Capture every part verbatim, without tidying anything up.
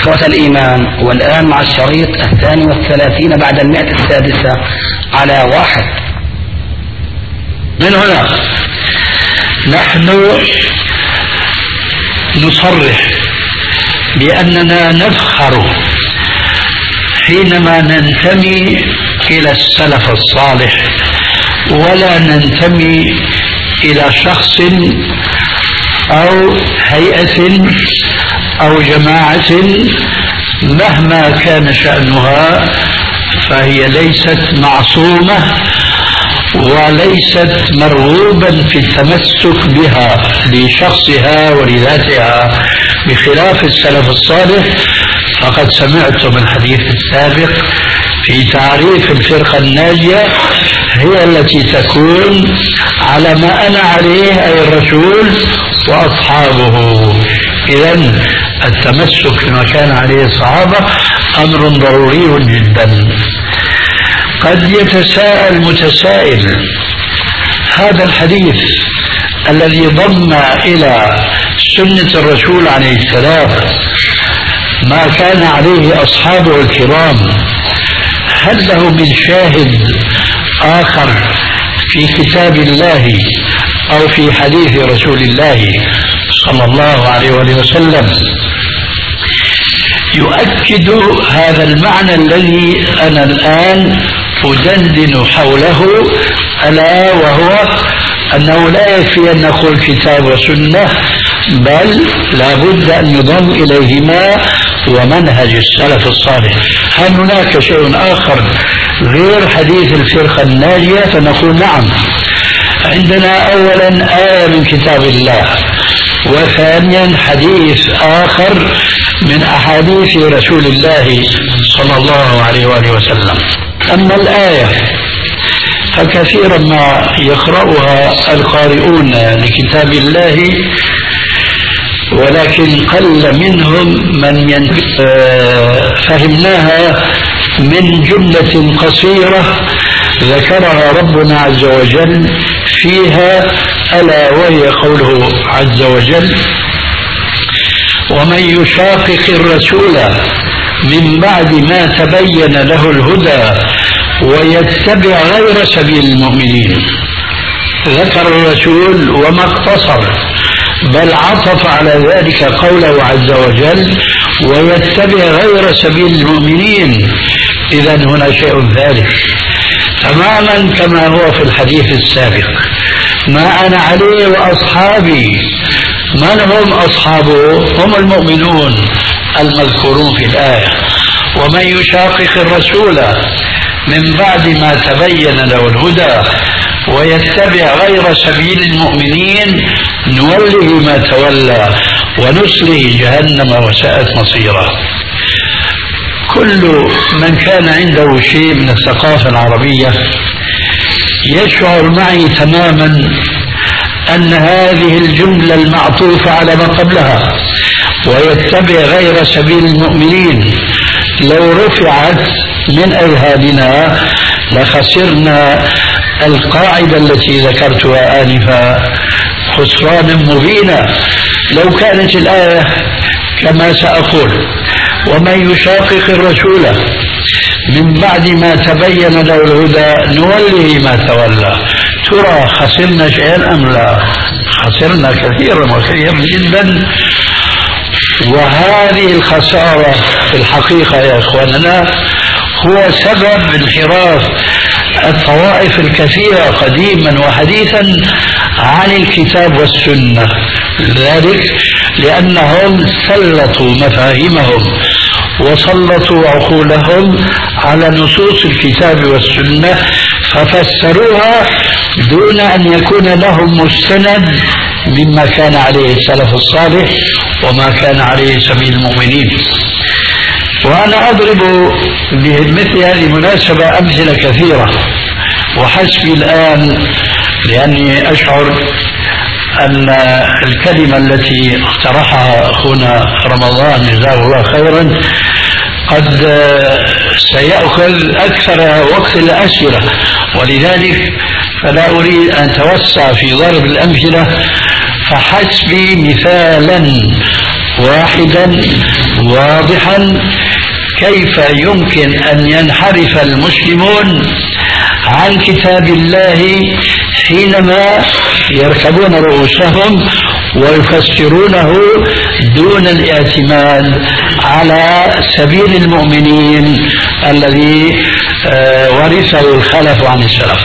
إخوة الإيمان، والآن مع الشريط الثاني والثلاثين بعد المئة السادسة على واحد. من هنا نحن نصرح بأننا نفخر حينما ننتمي إلى السلف الصالح، ولا ننتمي إلى شخص أو هيئة أو جماعة مهما كان شأنها، فهي ليست معصومة وليست مرغوبا في التمسك بها لشخصها ولذاتها، بخلاف السلف الصالح. فقد سمعتم الحديث السابق في تعريف الفرقة الناجية، هي التي تكون على ما أنا عليه أي الرسول وأصحابه. إذن التمسك بما كان عليه الصحابة أمر ضروري جدا. قد يتساءل متسائل، هذا الحديث الذي ضم إلى سنة الرسول عليه السلام ما كان عليه أصحابه الكرام، هل له من شاهد آخر في كتاب الله أو في حديث رسول الله صلى الله عليه وسلم يؤكد هذا المعنى الذي أنا الآن أدندن حوله، ألا وهو أنه لا يكفي أن نقول كتاب وسنة، بل لا بد أن يضم إليهما ومنهج السلف الصالح. هل هناك شيء آخر غير حديث الفرقة الناجية؟ فنقول نعم، عندنا أولا آية من كتاب الله، وثانيا حديث آخر من أحاديث رسول الله صلى الله عليه وآله وسلم. أما الآية فكثيرا ما يقرأها القارئون لكتاب الله، ولكن قل منهم من فهمناها من جملة قصيرة ذكرها ربنا عز وجل فيها، ألا وهي قوله عز وجل: ومن يشاقق الرسول من بعد ما تبين له الهدى ويتبع غير سبيل المؤمنين. ذكر الرسول وما اقتصر، بل عطف على ذلك قوله عز وجل: ويتبع غير سبيل المؤمنين. إذن هنا شيء ثالث تماما كما هو في الحديث السابق: ما أنا عليه وأصحابي. من هم أصحابه؟ هم المؤمنون المذكورون في الآية. ومن يشاقق الرسول من بعد ما تبين له الهدى ويتبع غير سبيل المؤمنين نوله ما تولى ونصله جهنم وساءت مصيرا. كل من كان عنده شيء من الثقافة العربية يشعر معي تماما أن هذه الجملة المعطوفة على ما قبلها ويتبع غير سبيل المؤمنين لو رفعت من أذهاننا لخسرنا القاعدة التي ذكرتها آنفا خسرانا مبينا. لو كانت الآية كما سأقول: ومن يشاقق الرسول من بعد ما تبين له الهدى نوله ما تولى، ترى خسرنا شيئا أم لا؟ خسرنا كثيرا وكثيرا جدا. وهذه الخسارة في الحقيقة يا إخواننا هو سبب انحراف الطوائف الكثيرة قديما وحديثا عن الكتاب والسنة، ذلك لأنهم سلطوا مفاهيمهم وسلطوا عقولهم على نصوص الكتاب والسنة ففسروها دون أن يكون لهم مستند مما كان عليه السلف الصالح وما كان عليه سبيل المؤمنين. وأنا أضرب بمثل هذه المناسبة أمثلة كثيرة، وحسبي الآن لأني أشعر أن الكلمة التي اقترحها أخونا رمضان جزاه الله خيرا قد سيأخذ أكثر وقت الأسئلة، ولذلك فلا أريد أن أتوسع في ضرب الأمثلة، فحسبي مثالا واحدا واضحا كيف يمكن أن ينحرف المسلمون عن كتاب الله حينما يركبون رؤوسهم ويفسرونه دون الاعتماد على سبيل المؤمنين الذي ورثه الخلف عن السلف.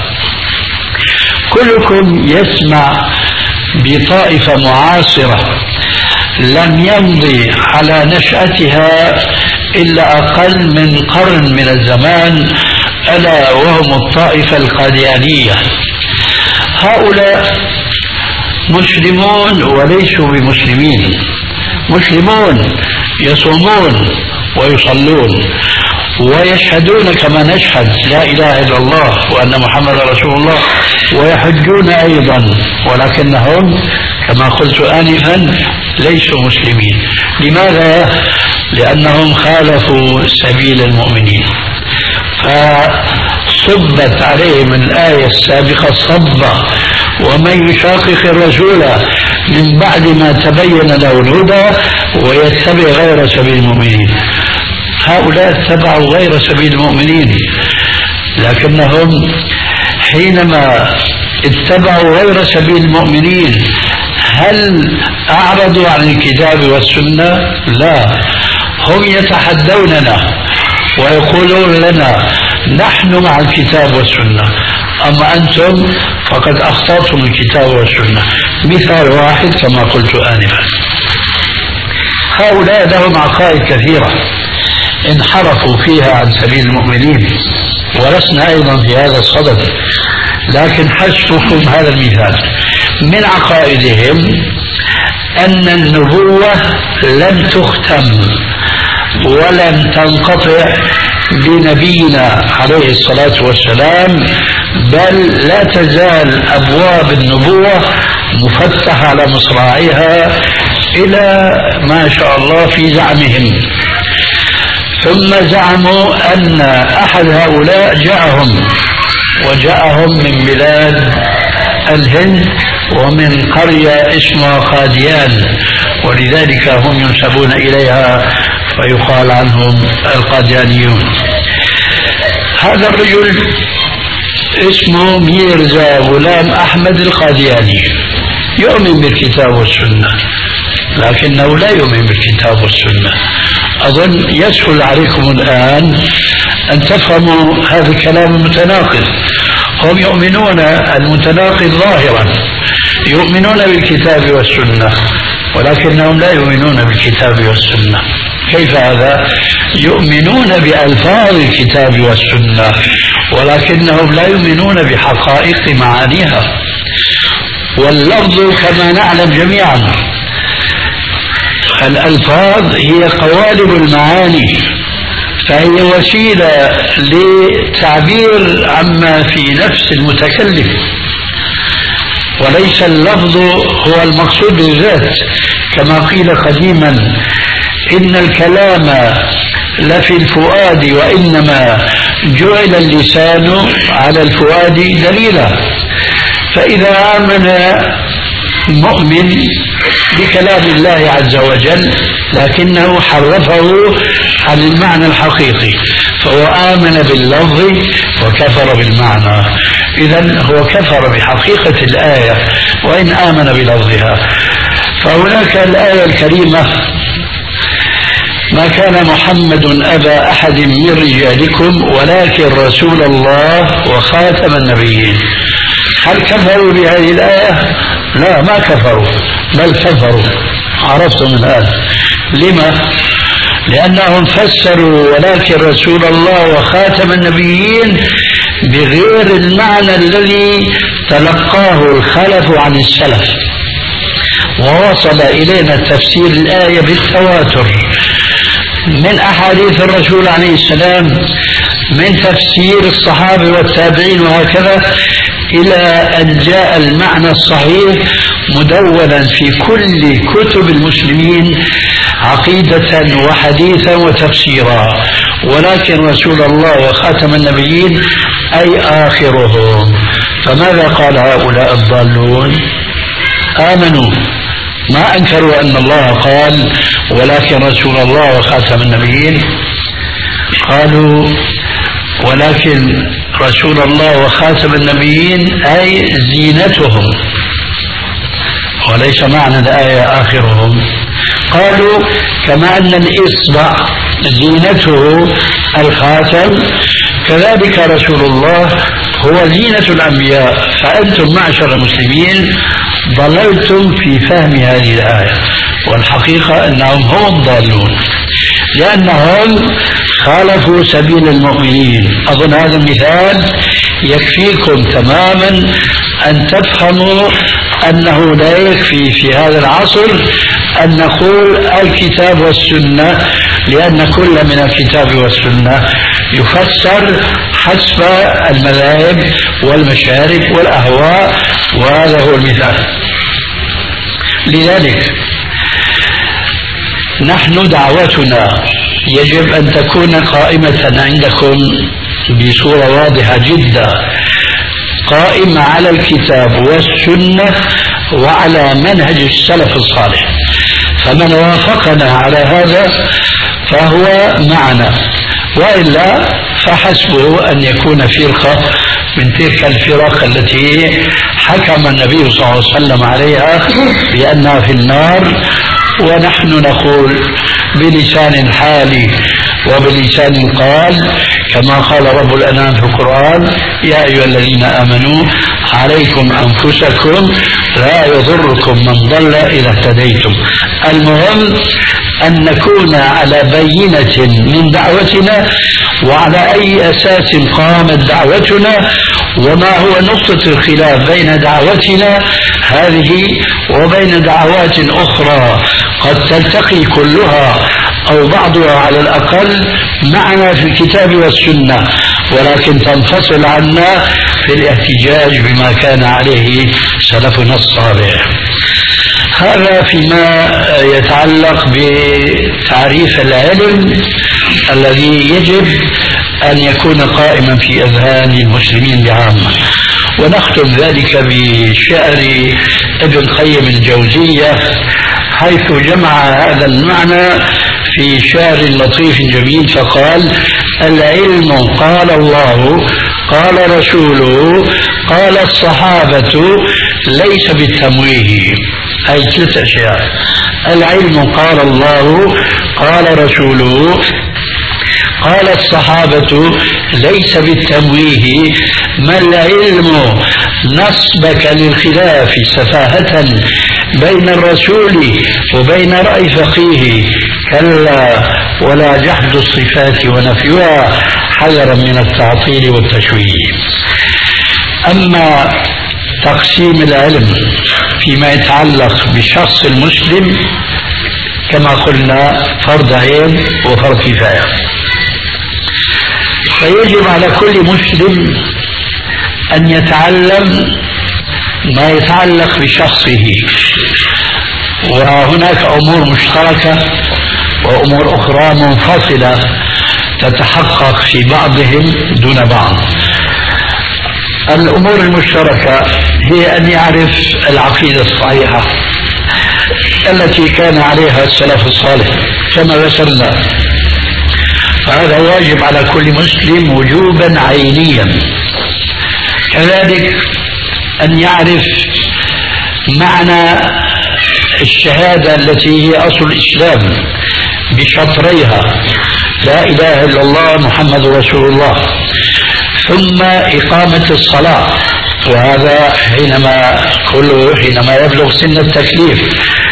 كلكم يسمع بطائفة معاصرة لم يمضي على نشأتها إلا أقل من قرن من الزمان، ألا وهم الطائفة القاديانية. هؤلاء مسلمون وليسوا بمسلمين، مسلمون يصومون ويصلون ويشهدون كما نشهد لا إله إلا الله وأن محمد رسول الله، ويحجون أيضا، ولكنهم كما قلت آنفا ليسوا مسلمين. لماذا؟ لأنهم خالفوا سبيل المؤمنين، فصبت عليهم الآية السابقة صبة: ومن يشاقق الرسول من بعد ما تبين له الهدى ويتبع غير سبيل المؤمنين. هؤلاء اتبعوا غير سبيل المؤمنين، لكنهم حينما اتبعوا غير سبيل المؤمنين هل أعرضوا عن الكتاب والسنة؟ لا، هم يتحدوننا ويقولون لنا نحن مع الكتاب والسنة، أما أنتم فقد أخطأتم الكتاب والسنة. مثال واحد كما قلت آنفا: هؤلاء لهم عقائد كثيرة انحرفوا فيها عن سبيل المؤمنين، ولسنا أيضا في هذا الصدد، لكن حسبكم هذا المثال. من عقائدهم أن النبوة لم تختم ولم تنقطع بنبينا عليه الصلاة والسلام، بل لا تزال أبواب النبوة مفتحة على مصراعيها إلى ما شاء الله في زعمهم. ثم زعموا أن أحد هؤلاء جاءهم، وجاءهم من بلاد الهند ومن قرية اسمها قاديان، ولذلك هم ينسبون إليها ويقال عنهم القاديانيون. هذا الرجل اسمه ميرزا غلام أحمد القادياني، يؤمن بالكتاب والسنة، لكنه لا يؤمن بالكتاب والسنة. أظن يسهل عليكم الآن أن تفهموا هذا الكلام المتناقض. هم يؤمنون المتناقض ظاهرا، يؤمنون بالكتاب والسنة، ولكنهم لا يؤمنون بالكتاب والسنة. كيف هذا؟ يؤمنون بألفاظ الكتاب والسنة، ولكنهم لا يؤمنون بحقائق معانيها. واللفظ كما نعلم جميعا الألفاظ هي قوالب المعاني، فهي وسيلة للتعبير عما في نفس المتكلم، وليس اللفظ هو المقصود بالذات. كما قيل قديما: إن الكلام لفي الفؤاد وإنما جعل اللسان على الفؤاد دليلا. فإذا آمن مؤمن بكلام الله عز وجل لكنه حرفه عن المعنى الحقيقي، فهو آمن باللفظ وكفر بالمعنى. إذن هو كفر بحقيقة الآية وإن آمن بلفظها. فهناك الآية الكريمة: ما كان محمد أبا أحد من رجالكم ولكن رسول الله وخاتم النبيين. هل كفروا بهذه الآية؟ لا، ما كفروا، بل كفروا. عرفتم الآن لما؟ لأنهم فسروا ولكن رسول الله وخاتم النبيين بغير المعنى الذي تلقاه الخلف عن السلف، ووصل إلينا تفسير الآية بالتواتر من أحاديث الرسول عليه السلام، من تفسير الصحابة والتابعين وهكذا، إلى أن جاء المعنى الصحيح مدونا في كل كتب المسلمين عقيدة وحديثا وتفسيرا. ولكن رسول الله وخاتم النبيين أي آخرهم. فماذا قال هؤلاء الضالون؟ آمنوا ما أنكروا أن الله قال ولكن رسول الله وخاتم النبيين، قالوا ولكن رسول الله وخاتم النبيين أي زينتهم، وليس معنى الآية آخرهم. قالوا كما أن الإصبع زينته الخاتم، كذلك رسول الله هو زينة الأنبياء، فأنتم معشر المسلمين ضللتم في فهم هذه الآية، والحقيقة أنهم هم الضالون لأنهم خالفوا سبيل المؤمنين. أظن هذا المثال يكفيكم تماما أن تفهموا أنه لا يكفي في هذا العصر أن نقول الكتاب والسنة، لأن كل من الكتاب والسنة يفسر حسب المذاهب والمشارب والأهواء، وهذا هو المثال. لذلك نحن دعوتنا يجب أن تكون قائمة عندكم بصورة واضحة جدا، قائمة على الكتاب والسنة وعلى منهج السلف الصالح، فمن وافقنا على هذا فهو معنا، وإلا فحسبه أن يكون فرقة من تلك الفرق التي حكم النبي صلى الله عليه وسلم عليها بأنها في النار، ونحن نقول بلسان الحال وبلسان قال كما قال رب الأنام في القرآن: يا أيها الذين آمنوا عليكم أنفسكم لا يضركم من ضل إذا اهتديتم. المهم أن نكون على بينة من دعوتنا وعلى أي أساس قامت دعوتنا، وما هو نقطة الخلاف بين دعوتنا هذه وبين دعوات أخرى قد تلتقي كلها أو بعضها على الأقل معنا في الكتاب والسنة، ولكن تنفصل عنا في الاحتجاج بما كان عليه سلفنا الصالح. هذا فيما يتعلق بتعريف العلم الذي يجب أن يكون قائما في أذهان المسلمين بعامة. ونختم ذلك بشعر ابن قيم الجوزية، حيث جمع هذا المعنى في شعر لطيف جميل فقال: العلم قال الله قال رسوله قال الصحابة ليس بالتمويه. أي ثلاث أشياء: العلم قال الله قال رسوله قال الصحابة ليس بالتمويه. ما العلم نصبك للخلاف سفاهة بين الرسول وبين رأي فقيه، كلا ولا جحد الصفات ونفيها حذرا من التعطيل والتشويه. أما تقسيم العلم فيما يتعلق بشخص المسلم كما قلنا فرض عين وفرض كفاية، فيجب على كل مسلم أن يتعلم ما يتعلق بشخصه، وهناك أمور مشتركة وأمور أخرى منفصلة تتحقق في بعضهم دون بعض. الأمور المشتركة هي أن يعرف العقيدة الصحيحة التي كان عليها السلف الصالح كما ذكرنا، فهذا واجب على كل مسلم وجوبا عينيا. كذلك أن يعرف معنى الشهادة التي هي أصل الإسلام بشطريها: لا إله إلا الله محمد رسول الله، ثم إقامة الصلاة، وهذا حينما كله حينما يبلغ سن التكليف،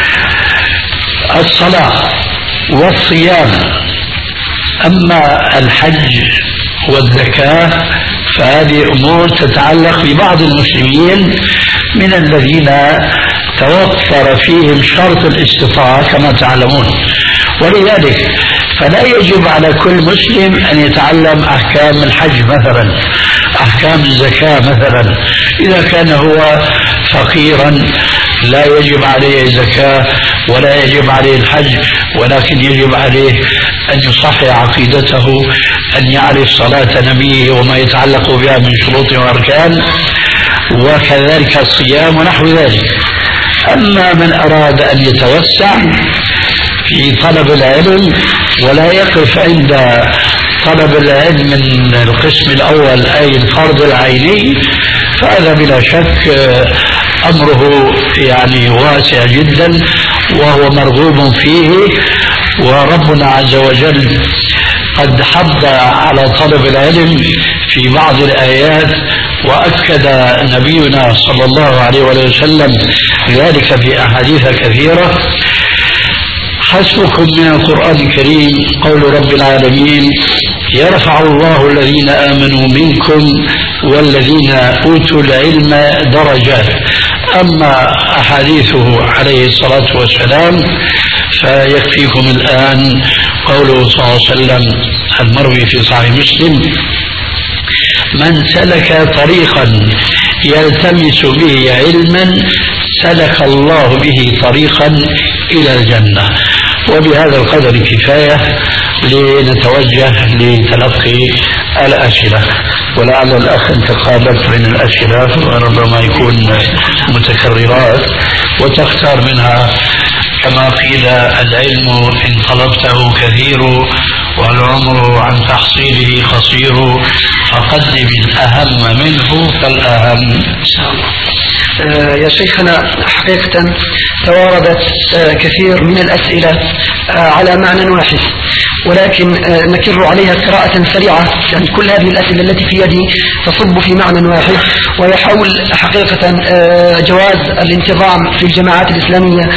الصلاة والصيام. أما الحج والزكاة فهذه أمور تتعلق ببعض المسلمين من الذين توفر فيهم شرط الاستطاعة كما تعلمون، ولذلك فلا يجب على كل مسلم أن يتعلم أحكام الحج مثلا، أحكام الزكاة مثلا. إذا كان هو فقيرا لا يجب عليه الزكاة ولا يجب عليه الحج، ولكن يجب عليه أن يصحح عقيدته، أن يعرف صلاة نبيه وما يتعلق بها من شروط وأركان، وكذلك الصيام ونحو ذلك. أما من أراد أن يتوسع في طلب العلم ولا يقف عند طلب العلم من القسم الأول أي الفرض العيني، فهذا بلا شك أمره يعني واسع جدا وهو مرغوب فيه. وربنا عز وجل قد حض على طلب العلم في بعض الآيات، وأكد نبينا صلى الله عليه وسلم ذلك في أحاديث كثيرة. حسبكم من القرآن الكريم قول رب العالمين: يرفع الله الذين آمنوا منكم والذين أوتوا العلم درجات. أما أحاديثه عليه الصلاة والسلام فيكفيكم الآن قوله صلى الله عليه وسلم المروي في صحيح مسلم: من سلك طريقا يلتمس به علما سلك الله به طريقا إلى الجنة. وبهذا القدر كفاية لنتوجه لتلقي الأسئلة، ولعل الأخ أنت قابلت بين الأسئلة وربما يكون متكررات وتختار منها كما قيل: العلم إن طلبته كثير والعمر عن تحصيله قصير، فقدم الأهم منه فالأهم. إن شاء الله. آه يا شيخنا، حقيقة تواردت آه كثير من الأسئلة آه على معنى واحد، ولكن آه نكر عليها قراءة سريعة، يعني كل هذه الأسئلة التي في يدي تصب في معنى واحد، وهي حول حقيقة آه جواز الانتظام في الجماعات الإسلامية.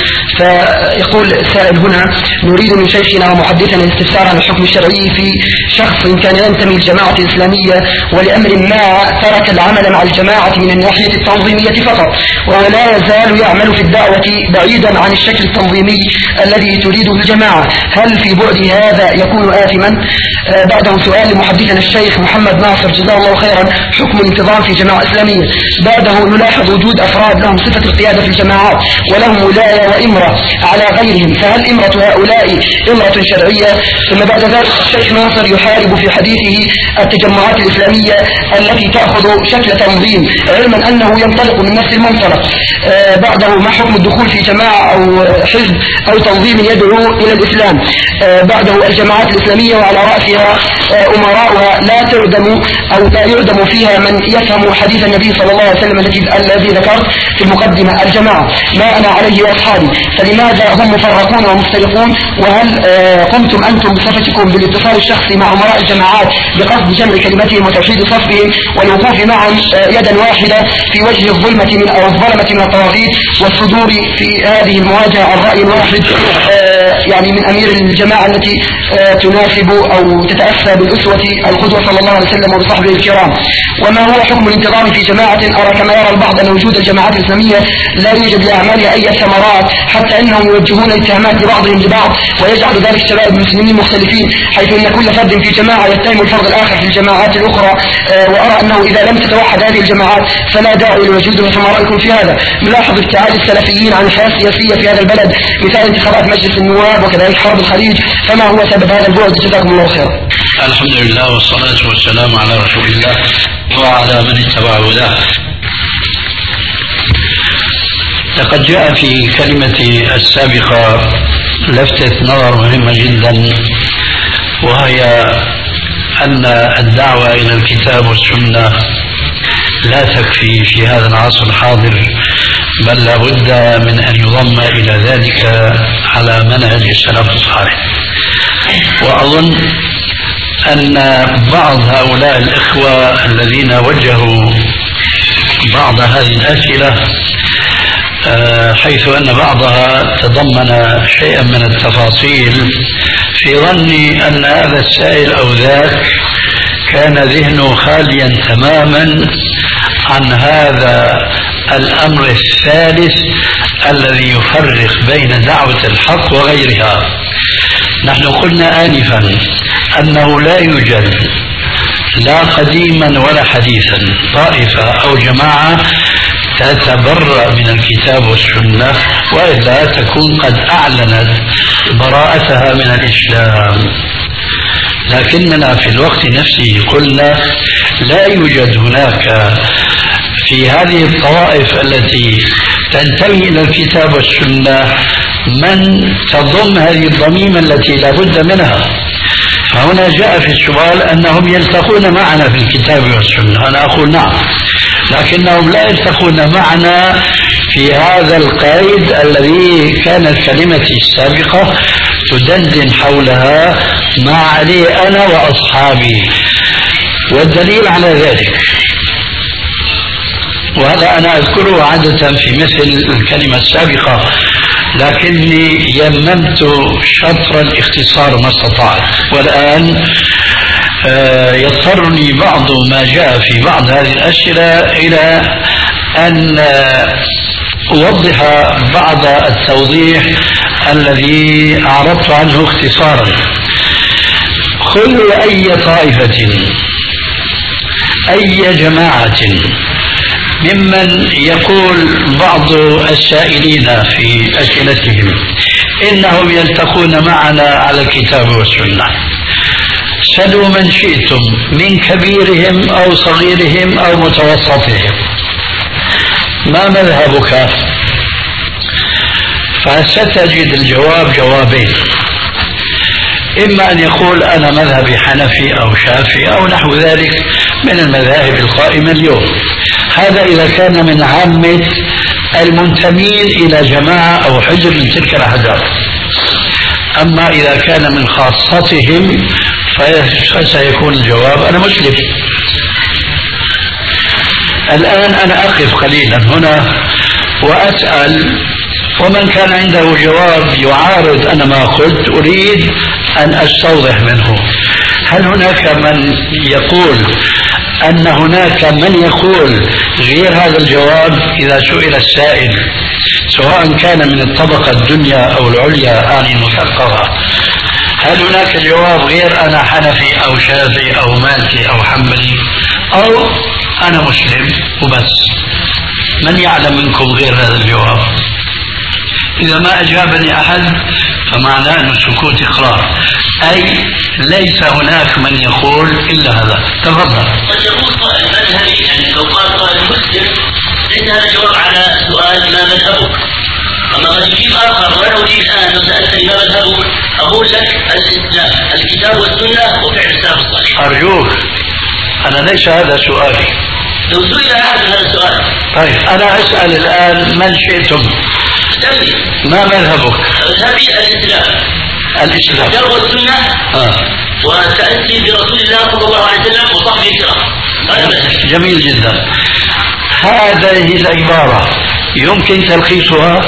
فيقول السائل هنا: نريد من شيخنا ومحدثنا الاستفسار عن الحكم الشرعي في شخص كان ينتمي للجماعة الإسلامية ولأمر ما ترك العمل مع الجماعة من الناحية التنظيمية فقط، وهو لا يزال يعمل في الدعوة بعيدا عن الشكل التنظيمي الذي تريده الجماعة، هل في بعد هذا يكون آثما؟ آه بعده سؤال لمحدثنا الشيخ محمد ناصر جزاه الله خيرا: حكم الانتظام في جماعة إسلامية. بعده نلاحظ وجود أفراد لهم صفة القيادة في الجماعات ولهم ولاية وإمرة على غيرهم، فهل إمرة هؤلاء إمرة شرعية؟ ثم بعد ذلك الشيخ ناصر يحارب في حديثه التجمعات الإسلامية التي تأخذ شكل تنظيم، علما أنه ينطلق من نفس المنطلق. آه بعده ما حكم الدخول في جماعة أو حزب أو تنظيم يدعو إلى الإسلام؟ آه بعده الجماعات الإسلامية وعلى رأسها آه أمراؤها لا تعدم أو لا يعدم فيها من يفهم حديث النبي صلى الله عليه وسلم الذي ذكرت في المقدمة: الجماعة ما أنا عليه وأصحابي، فلماذا هم مفرقون ومفترقون؟ وهل آه قمتم أنتم بصفتكم بالاتصال الشخصي مع أمراء الجماعات بقصد جمع كلمتهم وتوحيد صفهم والوقوف معهم آه يدا واحدة في وجه الظلمة من أو الظلمة من الطواغيت والصدور في هذه المواجهة عن رأي واحد آه يعني من أمير الجماعة التي آه تناسب أو تتأسى بالأسوة القدوة صلى الله عليه وسلم وبصحبه الكرام؟ وما هو حكم الانتظام في جماعة أرى كما يرى البعض أن وجود الجماعات الإسلامية لا يوجد لأعمالها أي ثمرات، حتى أنهم يوجهون الاتهامات لبعضهم لبعض، ويجعل ذلك شباب المسلمين مختلفين، حيث أن كل فرد في جماعة يتهم الفرد الآخر في الجماعات الأخرى. آه وأرى أنه إذا لم تتوحد هذه الجماعات فلا داعي لوجودها. فما رأيكم في هذا؟ نلاحظ ابتعاد السلفيين عن الحياة السياسية في هذا البلد، مثال انتخابات مجلس النواب وكذلك حرب الخليج، فما هو سبب هذا البعد؟ جزاكم الله خيرا. الحمد لله والصلاة والسلام على رسول الله وعلى من اتبع هداه. لقد جاء في كلمتي السابقة لفتة نظر مهمة جدا، وهي أن الدعوة إلى الكتاب والسنة لا تكفي في هذا العصر الحاضر، بل لابد من أن يضم إلى ذلك على منهج السلف الصالح. وأظن أن بعض هؤلاء الإخوة الذين وجهوا بعض هذه الأسئلة حيث أن بعضها تضمن شيئا من التفاصيل، في ظني أن هذا السائل أو ذاك كان ذهنه خاليا تماما عن هذا الأمر الثالث الذي يفرق بين دعوة الحق وغيرها. نحن قلنا آنفا أنه لا يوجد لا قديما ولا حديثا طائفة أو جماعة تتبرأ من الكتاب والسنة، وإلا تكون قد أعلنت براءتها من الإسلام. لكننا في الوقت نفسه قلنا لا يوجد هناك في هذه الطوائف التي تنتمي إلى الكتاب والسنة من تضم هذه الضميمة التي لا بد منها. فهنا جاء في السؤال أنهم يلتقون معنا في الكتاب والسنة، أنا أقول نعم، لكنهم لا يلتقون معنا في هذا القيد الذي كانت كلمتي السابقة تدندن حولها ما عليه أنا وأصحابي. والدليل على ذلك، وهذا أنا أذكره عادة في مثل الكلمة السابقة، لكني يممت شطر الاختصار ما استطعت، والآن يضطرني بعض ما جاء في بعض هذه الأسئلة إلى أن أوضح بعض التوضيح الذي أعرضت عنه اختصارا. خذوا أي طائفة أي جماعة ممن يقول بعض السائلين في أسئلتهم إنهم يلتقون معنا على الكتاب والسنة، سلوا من شئتم من كبيرهم أو صغيرهم أو متوسطهم، ما مذهبك؟ فستجد الجواب جوابين، إما أن يقول أنا مذهبي حنفي أو شافعي أو نحو ذلك من المذاهب القائمة اليوم، هذا إذا كان من عامة المنتمين إلى جماعة أو حزب من تلك الأحزاب. أما إذا كان من خاصتهم فسيكون الجواب أنا مسلم. الآن أنا أقف قليلا هنا وأسأل، ومن كان عنده جواب يعارض أنا ما قلت أريد أن أستوضح منه. هل هناك من يقول أن هناك من يقول غير هذا الجواب إذا سئل السائل، سواء كان من الطبقة الدنيا أو العليا أعني المثقفة، هل هناك جواب غير أنا حنفي أو شافعي أو مالكي أو حنبلي أو أنا مسلم وبس؟ من يعلم منكم غير هذا الجواب؟ إذا ما أجابني أحد فمعناه أن السكوت إقرار، أي ليس هناك من يقول إلا هذا. تفضل. قد يقول قائل مذهبي، يعني لو قال قائل مسلم ليس هذا جواب على سؤال ما مذهبك، أما قد يجيب آخر وأنا أجيب الآن لو سألتني ما مذهبك أقول لك الإسلام، الكتاب والسنة وفعل السلف الصالح. أرجوك، أنا ليس هذا سؤالي. لو سئل أحد هذا السؤال. طيب أنا أسأل الآن من شئتم ما مذهبك؟ مذهبي الإسلام. الإسلام الكتاب والسنة آه. وتأسي برسول الله صلى الله عليه وسلم وصحبه الكرام. هذا مذهبي. جميل جدا. هذه العبارة يمكن تلخيصها؟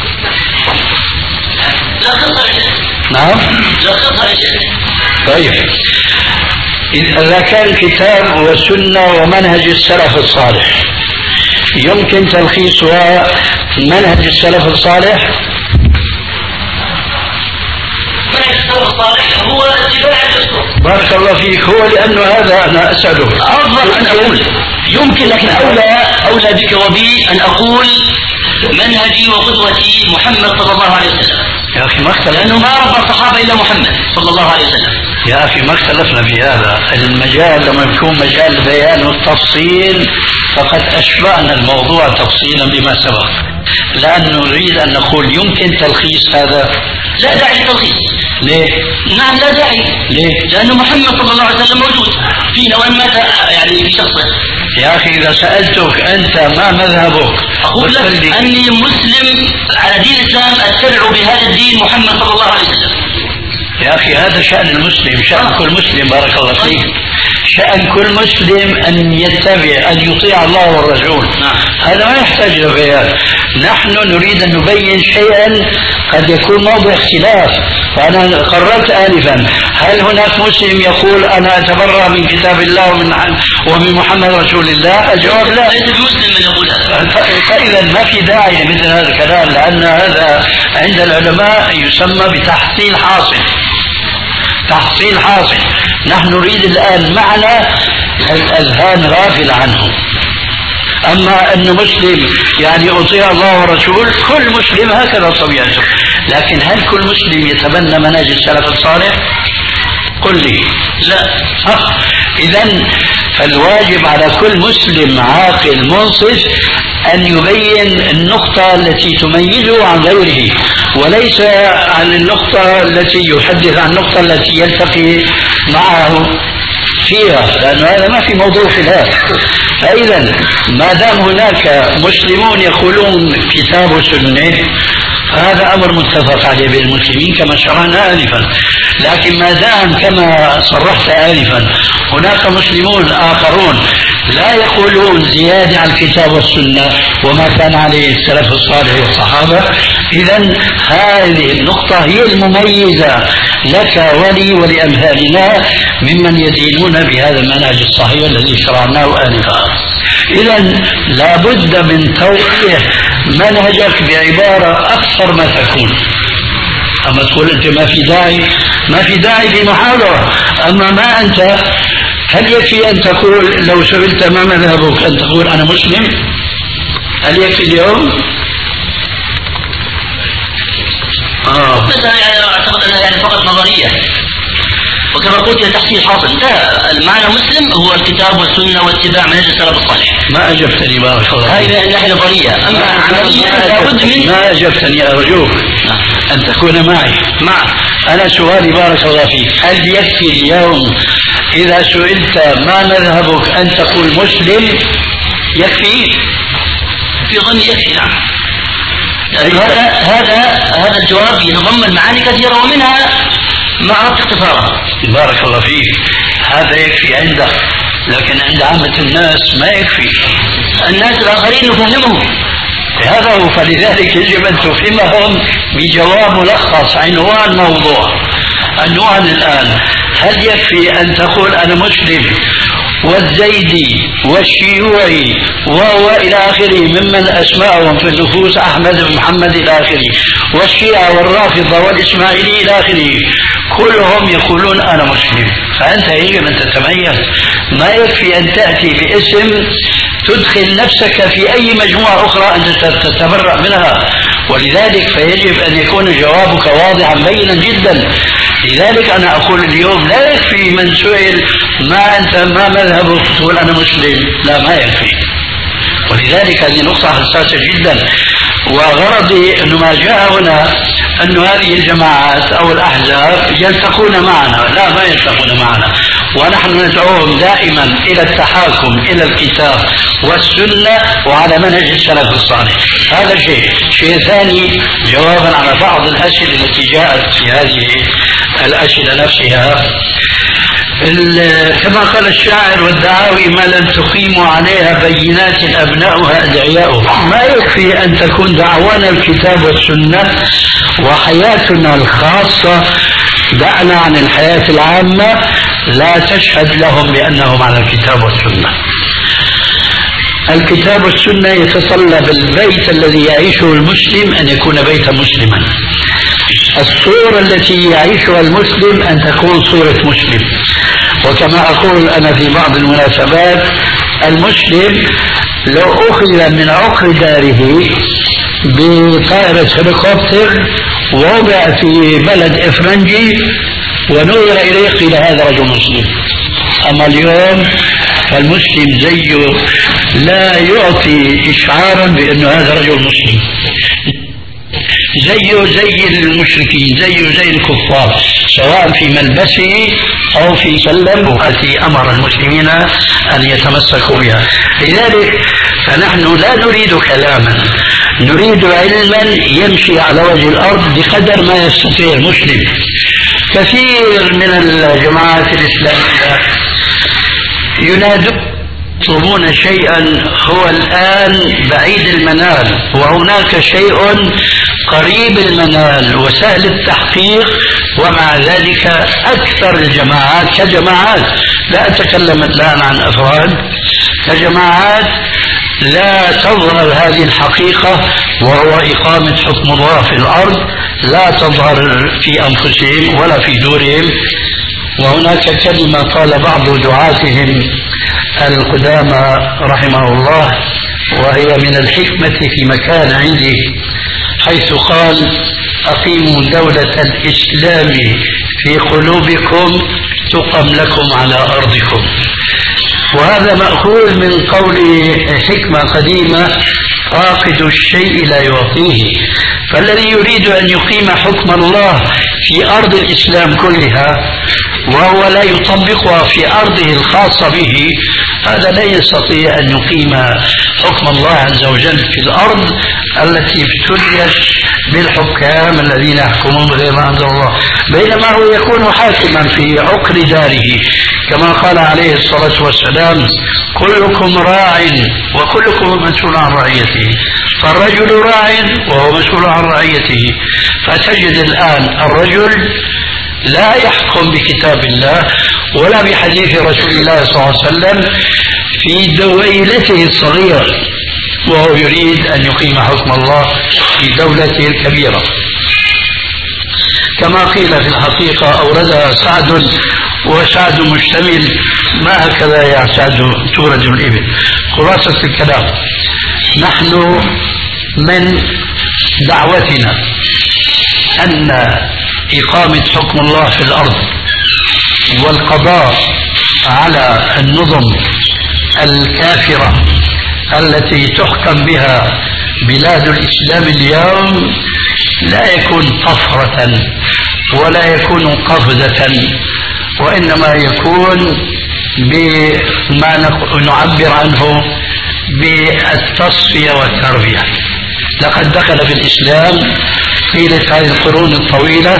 لخصها لشيء. نعم. لخصها لشيء. طيب إذا كان كتاب وسنة ومنهج السلف الصالح يمكن تلخيصها منهج السلف الصالح؟ منهج السلف الصالح هو اتباع الرسول. بارك الله فيك. هو لأنه هذا أنا أسأله أفضل أن أقول يمكن، لكن أولى أولى بك وبي أن أقول منهجي وقدوتي محمد صلى الله عليه وسلم. يا أخي ما اختلفنا، لأنه ما ربى الصحابة إلا محمد صلى الله عليه وسلم. يا أخي ما اختلفنا في هذا. المجال لما يكون مجال البيان والتفصيل فقد أشبعنا الموضوع تفصيلا بما سبق، لأن نريد أن نقول يمكن تلخيص هذا. لا داعي للتلخيص. ليه؟ نعم لا داعي. ليه؟ لأن محمد صلى الله عليه وسلم موجود فينا وإن مات يعني في شخصه. يا أخي إذا سألتك أنت ما مذهبك أقول لك أني مسلم على دين الإسلام أتبع بهذا الدين محمد صلى الله عليه وسلم. يا أخي هذا شأن المسلم، شأن كل مسلم بارك الله فيك. شأن كل مسلم أن يتبع أن يطيع الله والرسول. هذا ما يحتاج إلى بيان. نحن نريد أن نبين شيئا قد يكون موضع اختلاف. فأنا قررت آنفا هل هناك مسلم يقول أنا أتبرأ من كتاب الله ومن ومن محمد رسول الله؟ الجواب لا. ليس بمسلم من يقول هذا. فإذا ما في داعي لمثل هذا الكلام، لأن هذا عند العلماء يسمى بتحصيل حاصل. تحصيل حاصل. نحن نريد الآن معنى الأذهان غافل عنه. أما أن مسلم يعني أطيع الله ورسوله، كل مسلم هكذا طبيعته، لكن هل كل مسلم يتبنى منهج السلف الصالح؟ قل لي. لا. إذن فالواجب على كل مسلم عاقل منصف أن يبين النقطة التي تميزه عن غيره، وليس عن النقطة التي يحدث عن النقطة التي يلتقي معه فيها، لأنه هذا ما في موضوع خلاف. فإذا ما دام هناك مسلمون يقولون كتاب وسنة فهذا أمر متفق عليه بين المسلمين كما شرعنا آنفا. لكن ما دام كما صرحت آنفا هناك مسلمون آخرون لا يقولون زيادة عن الكتاب والسنة وما كان عليه السلف الصالح والصحابة، إذا هذه النقطة هي المميزة لك ولي ولأمثالنا ممن يدينون بهذا المنهج الصحيح الذي شرعناه آنفا. إذا لابد من توضيح منهجك بعبارة أكثر ما تكون. أما تقول أنت ما في داعي، ما في داعي في محاضرة. أما ما أنت، هل يكفي أن تقول لو سئلت ما مذهبك أن تقول أنا مسلم؟ هل يكفي اليوم؟ آه. بس يعني أعتقد أنها يعني فقط نظرية، وكما قلت تحصيل حاصل. لا، المعنى مسلم هو الكتاب والسنة واتباع منهج السلف الصالح. ما أجبتني بارك الله. هذه من ناحية نظرية، أما عمليا لابد من ما أجبتني أرجوك أن تكون معي. معك. أنا سؤالي بارك الله فيك، هل يكفي اليوم إذا سئلت ما مذهبك أن تقول مسلم؟ يكفي؟ في ظني يكفي، نعم. هذا هذا هذا الجواب يتضمن معاني كثيرة ومنها مع اختصارها. بارك الله فيك، هذا يكفي عندك، لكن عند عامة الناس ما يكفي. الناس الآخرين نفهمهم، هذا هو. فلذلك يجب أن تفهمهم بجواب ملخص عنوان موضوع. عنوان الآن، هل يكفي أن تقول أنا مسلم والزيدي والشيوعي وهو إلى آخره ممن أسماءهم في النفوس أحمد بن محمد إلى آخره، والشيعة والرافضة والإسماعيلي إلى آخره، كلهم يقولون أنا مسلم، فأنت يجب أن تتميز. ما يكفي أن تأتي باسم تدخل نفسك في أي مجموعة أخرى أنت تتبرأ منها، ولذلك فيجب أن يكون جوابك واضحا بينا جدا. لذلك أنا أقول اليوم لا يكفي من سئل ما أنت ما مذهبك تقول أنا مسلم، لا ما يكفي. ولذلك هذه نقطة حساسة جدا، وغرضي أنه ما جاء هنا أن هذه الجماعات أو الأحزاب يلتقون معنا، لا ما يلتقون معنا، ونحن ندعوهم دائما إلى التحاكم إلى الكتاب والسنة وعلى منهج السلف الصالح. هذا شيء. شيء ثاني، جوابا على بعض الأسئلة التي جاءت في هذه الأسئلة نفسها، كما قال الشاعر والدعاوي ما لم تقيموا عليها بينات أبناؤها أدعياؤها. ما يكفي أن تكون دعوانا الكتاب والسنة وحياتنا الخاصة دعنا عن الحياة العامة لا تشهد لهم بأنهم على الكتاب والسنة. الكتاب والسنة يتطلب البيت الذي يعيشه المسلم أن يكون بيتا مسلما. الصورة التي يعيشها المسلم أن تكون صورة مسلم. وكما أقول أنا في بعض المناسبات، المسلم لو أخذ من عقر داره بطائرة هليكوبتر ووضع في بلد إفرنجي ونظر إليه قيل هذا رجل مسلم. أما اليوم فالمسلم زيه لا يعطي إشعارا بأنه هذا رجل مسلم، زيه زي المشركين، زيه زي الكفار، سواء في ملبسه أو في سلم التي أمر المسلمين أن يتمسكوا بها. لذلك فنحن لا نريد كلاما، نريد علما يمشي على وجه الأرض بقدر ما يستطيع المسلم. كثير من الجماعات الإسلامية ينادون يطلبون شيئا هو الآن بعيد المنال، وهناك شيء قريب المنال وسهل التحقيق، ومع ذلك أكثر الجماعات كجماعات، لا أتكلم الآن عن أفراد، كجماعات لا تظهر هذه الحقيقة وهو إقامة حكم الله في الأرض، لا تظهر في أنفسهم ولا في دورهم. وهناك كلمة قال بعض دعاتهم القدامى رحمه الله، وهي من الحكمة في مكان عندي، حيث قال: أقيموا دولة الإسلام في قلوبكم تقم لكم على أرضكم. وهذا مأخوذ من قول حكمة قديمة فاقد الشيء لا يعطيه. فالذي يريد أن يقيم حكم الله في أرض الإسلام كلها وهو لا يطبقها في أرضه الخاصة به، هذا لا يستطيع أن يقيم حكم الله عز وجل في الأرض التي ابتليت بالحكام الذين يحكمون بغير ما أنزل الله، بينما هو يكون حاكما في عقر داره، كما قال عليه الصلاة والسلام: كلكم راع وكلكم مسؤول عن رعيته. فالرجل راع وهو مسؤول عن رعيته. فتجد الآن الرجل لا يحكم بكتاب الله ولا بحديث رسول الله صلى الله عليه وسلم في دويلته الصغيرة، وهو يريد أن يقيم حكم الله في دولته الكبيرة. كما قيل في الحقيقة أوردها سعد، وسعد مشتمل، ما هكذا يا سعد تورد الإبل. خلاصة الكلام: نحن من دعوتنا أن إقامة حكم الله في الأرض والقضاء على النظم الكافرة التي تحكم بها بلاد الإسلام اليوم لا يكون طفرة ولا يكون قفزة، وإنما يكون بما نعبر عنه بالتصفية والتربية. لقد دخل في الإسلام طيلة هذه القرون الطويلة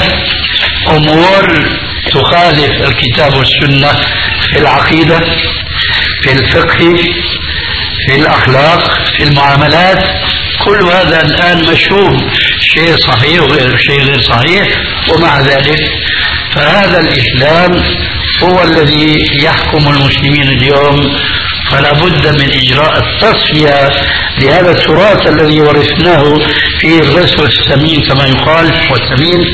أمور تخالف الكتاب والسنة في العقيدة، في الفقه، في الأخلاق، في المعاملات. كل هذا الآن مشهور، شيء صحيح وغير شيء غير صحيح، ومع ذلك فهذا الإسلام هو الذي يحكم المسلمين اليوم. فلا بد من إجراء التصفية لهذا التراث الذي ورثناه في الغث والسمين كما يقال، والسمين.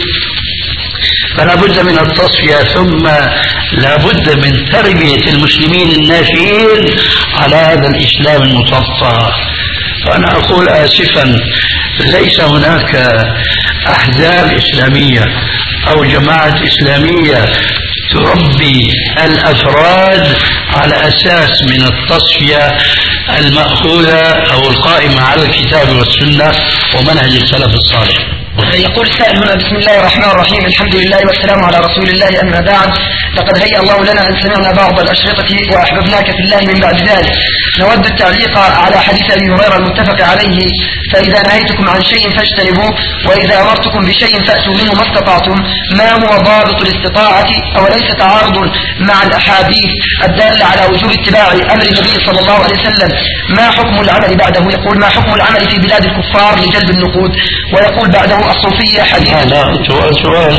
فلا بد من التصفية، ثم لا بد من تربية المسلمين الناشئين على هذا الإسلام المطفى. فأنا أقول آسفا، ليس هناك أحزاب إسلامية أو جماعة إسلامية تربي الأفراد على أساس من التصفية المأخوذة أو القائمة على الكتاب والسنة ومنهج السلف الصالح. يقول السائل هنا: بسم الله الرحمن الرحيم، الحمد لله والسلام على رسول الله، أما بعد، لقد هيأ الله لنا أن سمعنا بعض الأشرطة وأحببناك في الله من بعد ذلك. نود التعليق على حديث أبي هريرة المتفق عليه: فإذا نهيتكم عن شيء فاجتنبوه وإذا أمرتكم بشيء فأتوا منه ما استطعتم. ما هو ضابط الاستطاعة؟ أو ليس تعارض مع الأحاديث الدالة على وجوب اتباع أمر النبي صلى الله عليه وسلم؟ ما حكم العمل بعده؟ يقول: ما حكم العمل في بلاد الكفار لجلب النقود؟ ويقول بعده: الصوفية حديث. لا سؤال سؤال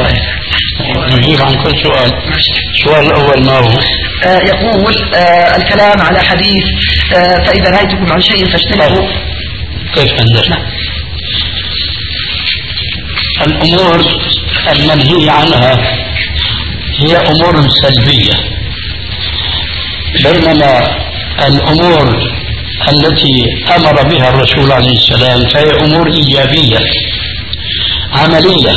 نجيب عن كل سؤال. السؤال الأول ما هو؟ آه يقول آه الكلام على حديث آه فإذا نهيتكم عن شيء فاجتنبوه. كيف عندنا؟ الأمور المنهي عنها هي أمور سلبية، بينما الأمور التي أمر بها الرسول عليه السلام فهي أمور إيجابية عملية.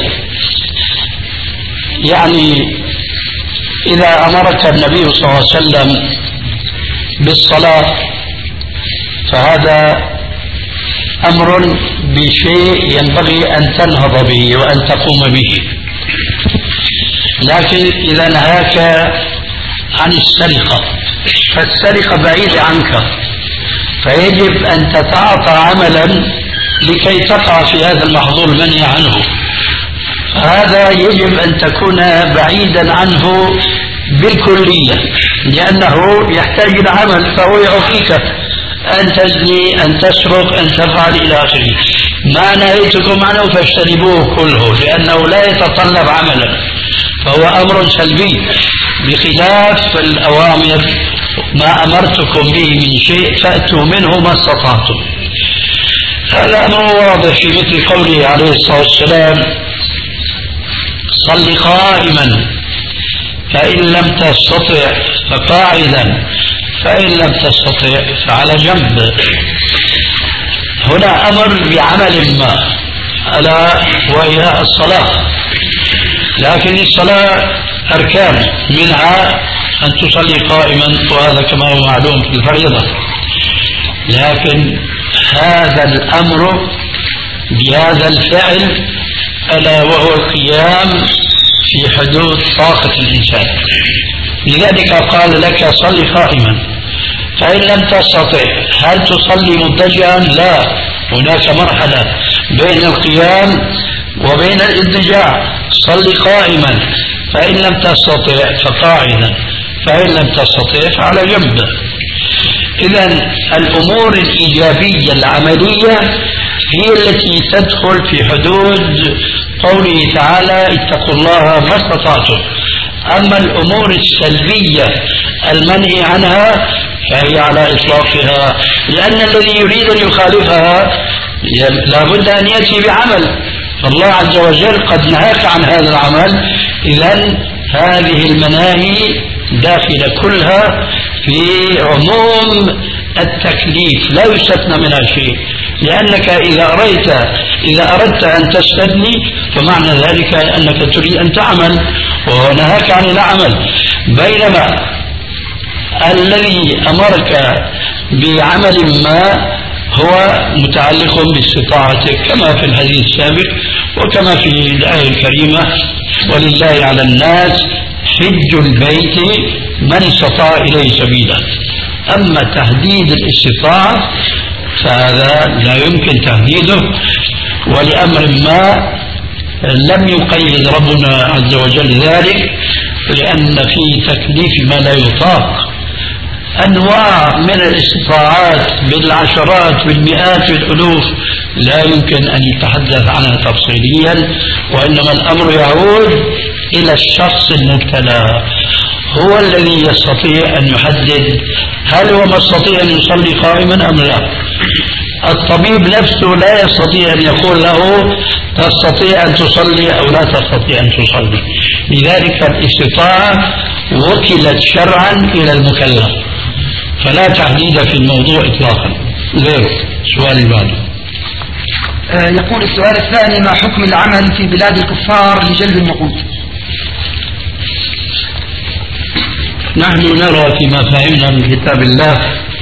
يعني إذا أمرك النبي صلى الله عليه وسلم بالصلاة فهذا أمر بشيء ينبغي أن تنهض به وأن تقوم به. لكن إذا نهاك عن السرقة فالسرقة بعيدة عنك، فيجب أن تتعاطى عملا لكي تقع في هذا المحظور المنهي عنه. هذا يجب أن تكون بعيدا عنه بالكلية، لأنه يحتاج إلى عمل، فهو يعطيك أن تزني، أن تسرق، أن تفعل إلى آخره. ما نهيتكم عنه فاجتنبوه كله، لأنه لا يتطلب عملا، فهو أمر سلبي، بخلاف الأوامر: ما أمرتكم به من شيء فأتوا منه ما استطعتم. هذا أمر واضح في مثل قوله عليه الصلاة والسلام: صل قائما، فإن لم تستطع فقاعدا، فإن لم تستطع فعلى جنب. هنا أمر بعمل ما، ألا وهي الصلاة. لكن الصلاة أركان، منها أن تصلي قائما، وهذا كما هو معلوم في الفريضة. لكن هذا الأمر بهذا الفعل، ألا وهو القيام في حدود طاقة الإنسان. لذلك قال لك صل قائما، فإن لم تستطع هل تصلي مضطجعا؟ لا، هناك مرحلة بين القيام وبين الاضطجاع. صل قائما، فإن لم تستطع فقاعدا، فإن لم تستطع فعلى جنب. إذا الأمور الإيجابية العملية هي التي تدخل في حدود قوله تعالى اتقوا الله ما استطعتم. أما الأمور السلبية المنهي عنها فهي على إطلاقها، لأن الذي يريد أن يخالفها لابد أن يأتي بعمل، فالله عز وجل قد نهاك عن هذا العمل. إذن هذه المناهي داخلة كلها في عموم التكليف، لا يستثنى منها شيء، لأنك إذا أردت إذا أردت أن تستثني فمعنى ذلك أنك تريد أن تعمل وهو نهاك عن العمل، بينما الذي أمرك بعمل ما هو متعلق باستطاعتك، كما في الحديث السابق وكما في الآية الكريمة ولله على الناس حج البيت من استطاع إليه سبيلا. أما تحديد الاستطاعة فهذا لا يمكن تحديده، ولأمر ما لم يقيد ربنا عز وجل ذلك، لأن في تكليف ما لا يطاق أنواع من الاستطاعات بالعشرات بالمئات بالألوف لا يمكن أن يتحدث عنها تفصيليا، وإنما الأمر يعود إلى الشخص المبتلى، هو الذي يستطيع أن يحدد هل هو مستطيع أن يصلي قائما أم لا. الطبيب نفسه لا يستطيع أن يقول له تستطيع أن تصلي أو لا تستطيع أن تصلي، لذلك الاستطاعة وكلت شرعا إلى المكلف، فلا تحديد في الموضوع إطلاقا. غيره سؤال بعده. آه يقول السؤال الثاني: ما حكم العمل في بلاد الكفار لجلب النقود؟ نحن نرى فيما فهمنا من كتاب الله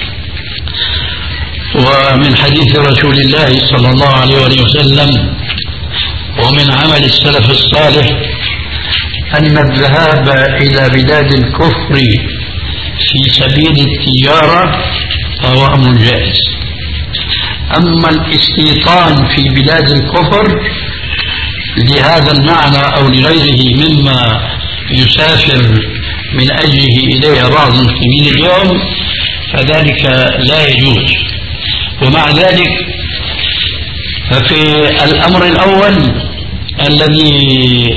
ومن حديث رسول الله صلى الله عليه وسلم ومن عمل السلف الصالح أن الذهاب إلى بلاد الكفر في سبيل التجارة فهو أمر جائز. أما الاستيطان في بلاد الكفر لهذا المعنى أو لغيره مما يسافر من أجله إليها بعض المسلمين اليوم فذلك لا يجوز. ومع ذلك ففي الأمر الأول الذي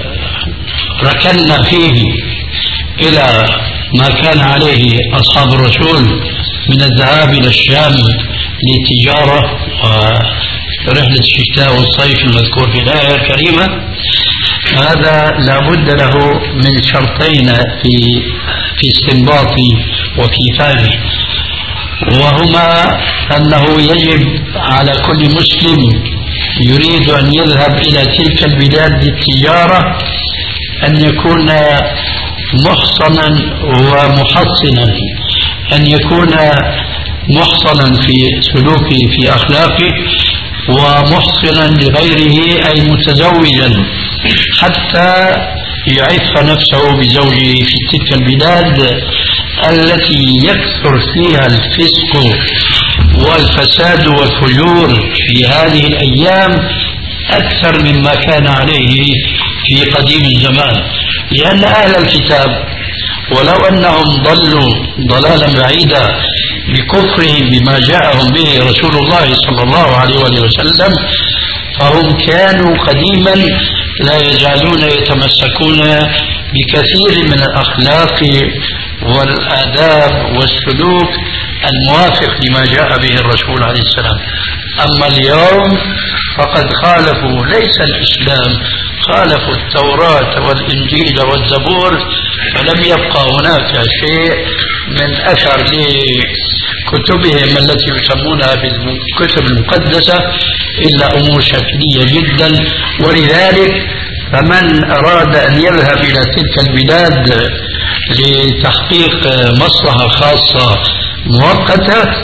ركنا فيه إلى ما كان عليه أصحاب الرسول من الذهاب إلى الشام للتجارة ورحلة الشتاء والصيف المذكور في الآية الكريمة، هذا لا بد له من شرطين في في استنباطي وفي فهمي، وهما أنه يجب على كل مسلم يريد أن يذهب إلى تلك البلاد للتجارة أن يكون محصنا ومحصنا، أن يكون محصنا في سلوكه في أخلاقه ومحصنا لغيره أي متزوجا حتى يعف نفسه بزوجه في تلك البلاد التي يكثر فيها الفسق والفساد والفجور في هذه الأيام أكثر مما كان عليه في قديم الزمان، لأن أهل الكتاب ولو أنهم ضلوا ضلالا بعيدا بكفرهم بما جاءهم به رسول الله صلى الله عليه وسلم فهم كانوا قديما لا يزالون يتمسكون بكثير من الأخلاق والآداب والسلوك الموافق لما جاء به الرسول عليه السلام. أما اليوم فقد خالفوا ليس الإسلام، خالفوا التوراة والإنجيل والزبور، فلم يبقى هناك شيء من أثر لكتبهم التي يسمونها بالكتب المقدسة إلا أمور شكلية جدا. ولذلك فمن أراد أن يذهب إلى تلك البلاد لتحقيق مصلحة خاصة مؤقتة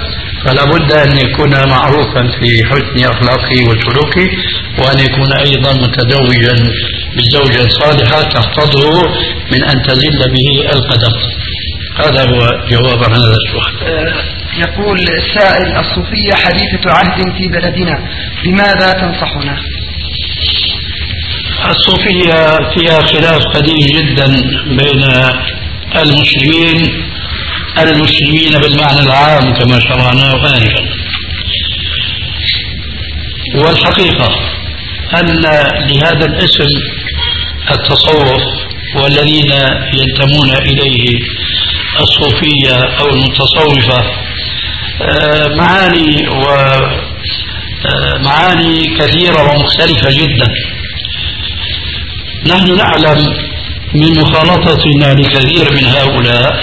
فلا بد أن يكون معروفا في حسن أخلاقه وسلوكه، وأن يكون أيضا متزوجا بزوجة صالحة تحفظه من أن تزل به القدم. هذا هو جواب عن هذا السؤال. يقول السائل: الصوفية حديثة عهد في بلدنا، لماذا تنصحنا؟ الصوفية فيها خلاف قديم جدا بين المسلمين المسلمين بالمعنى العام كما شرعناه آنفا. والحقيقة أن لهذا الاسم التصوف والذين ينتمون إليه الصوفية أو المتصوفة معاني ومعاني كثيرة ومختلفة جدا. نحن نعلم من مخالطتنا لكثير من هؤلاء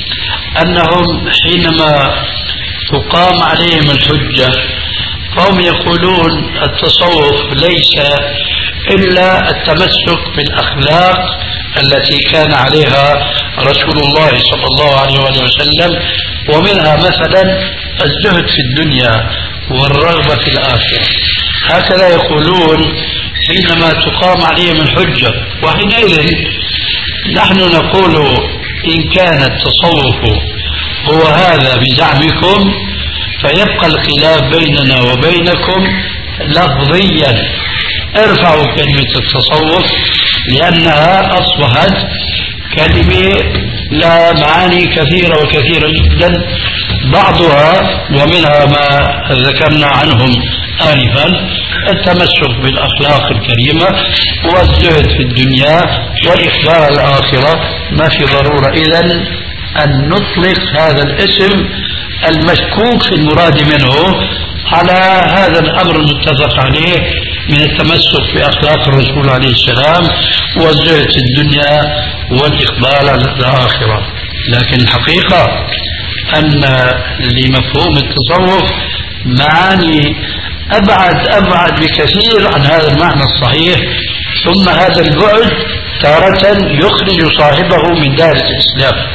أنهم حينما تقام عليهم الحجة هم يقولون التصوف ليس إلا التمسك بالأخلاق التي كان عليها رسول الله صلى الله عليه وسلم، ومنها مثلا الزهد في الدنيا والرغبة في الآخرة. هكذا يقولون حينما تقام عليهم الحجة. وحينئذ نحن نقول إن كان التصوف هو هذا بزعمكم فيبقى الخلاف بيننا وبينكم لفظيا. ارفعوا كلمة التصوف لأنها أصبحت كلمة لها معاني كثيرة وكثيرة جدا، بعضها ومنها ما ذكرنا عنهم آنفا التمسك بالأخلاق الكريمة والزهد في الدنيا والإقبال على الآخرة. ما في ضرورة إذن أن نطلق هذا الاسم المشكوك في المراد منه على هذا الأمر المتفق عليه من التمسك بأخلاق الرسول عليه السلام والزهد في الدنيا والإقبال على الآخرة. لكن الحقيقة أن لمفهوم التصوف معاني أبعد أبعد بكثير عن هذا المعنى الصحيح، ثم هذا البعد تارة يخرج صاحبه من دائرة الإسلام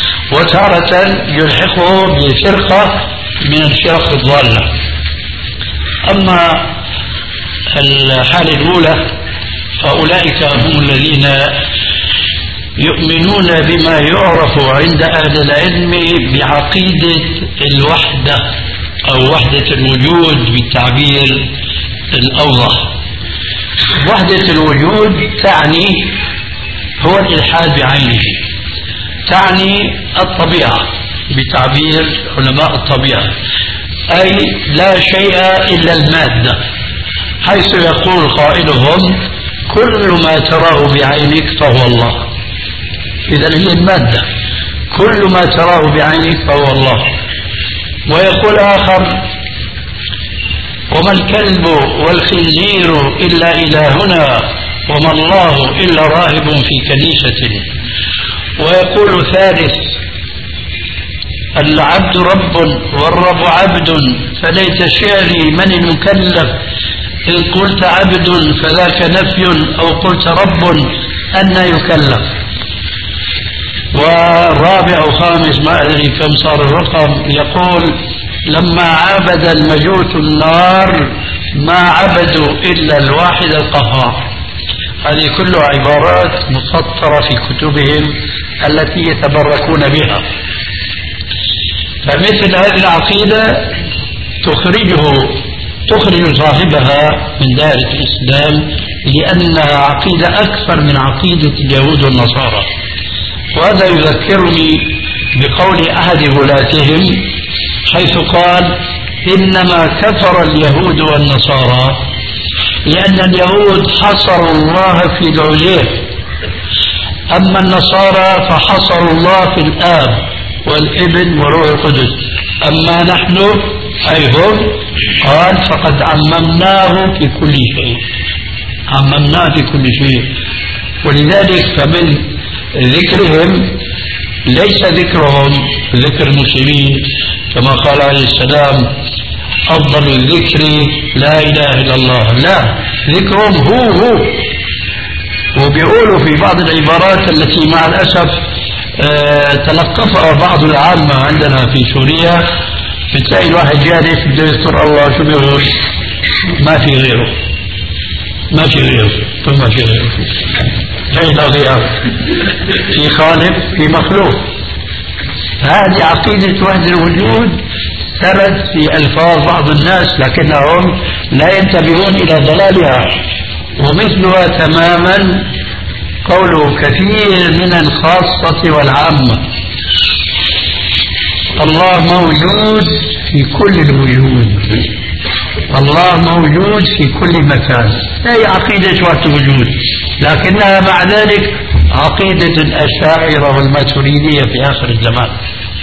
وتارة يلحقه بفرقة من الفرق الضالة. أما الحالة الأولى فأولئك هم الذين يؤمنون بما يعرف عند أهل العلم بعقيدة الوحدة أو وحدة الوجود بالتعبير الأوضح. وحدة الوجود تعني هو الإلحاد بعينه، تعني الطبيعة بتعبير علماء الطبيعة، أي لا شيء إلا المادة، حيث يقول قائلهم كل ما تراه بعينك فهو الله. إذا هي المادة، كل ما تراه بعينك فهو الله. ويقول آخر وما الكلب والخنزير إلا إلهنا وما الله إلا راهب في كنيسة. ويقول ثالث العبد رب والرب عبد فليت شعري من المكلف إن قلت عبد فذاك نفي أو قلت رب أن يكلف. والرابع وخامس ما أدري كم صار الرقم يقول لما عبد المجوس النار ما عبدوا إلا الواحد القهار. هذه كلها عبارات مسطرة في كتبهم التي يتبركون بها. فمثل هذه العقيدة تخرجه تخرج صاحبها من دائرة الإسلام لأنها عقيدة أكثر من عقيدة اليهود والنصارى. وهذا يذكرني بقول أحد غلاتهم حيث قال إنما كفر اليهود والنصارى لأن اليهود حصروا الله في العزير، أما النصارى فحصروا الله في الآب والابن وروح القدس، أما نحن أي هم قال فقد عممناه في كل شيء، عممناه في كل شيء. ولذلك فمن ذكرهم ليس ذكرهم ذكر المسلمين كما قال عليه السلام أفضل الذكر لا إله إلا الله، لا، ذكرهم هو هو. وبيقولوا في بعض العبارات التي مع الأسف آه تلقفها بعض العامة عندنا في سوريا بتلاقي الواحد جالس بده يذكر الله شو بيقول؟ ما في غيره، ما في غيره، ثم ما في غيره، هيدا غياب، في خالق في مخلوق. هذه عقيدة وحدة الوجود ثبت في ألفاظ بعض الناس لكنهم لا ينتبهون إلى ضلالها. ومثلها تماما قول كثير من الخاصة والعامة: الله موجود في كل الوجود، الله موجود في كل مكان. هي عقيدة وحدة الوجود، لكنها مع ذلك عقيدة الأشاعرة والماتريدية في آخر الزمان.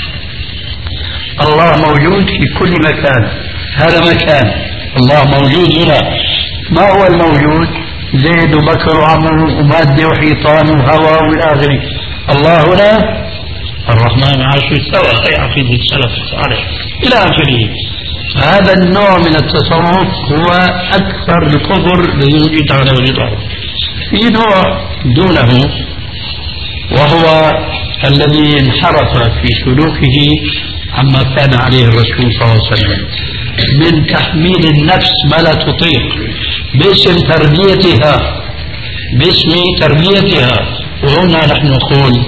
الله موجود في كل مكان، هذا مكان، الله موجود هنا. ما هو الموجود؟ زيد وبكر وعمر ومادة وحيطان وهواء والى اخره. الله هنا الرحمن عرش استوى، هي عقيدة السلف الصالح الى اخره. هذا النوع من التصوف هو اكثر الكفر الذي وجد على وجه الارض. في نوع دونه وهو الذي انحرف في سلوكه عما كان عليه الرسول صلى الله عليه وسلم من تحميل النفس ما لا تطيق باسم تربيتها، باسم تربيتها. وهنا نحن نقول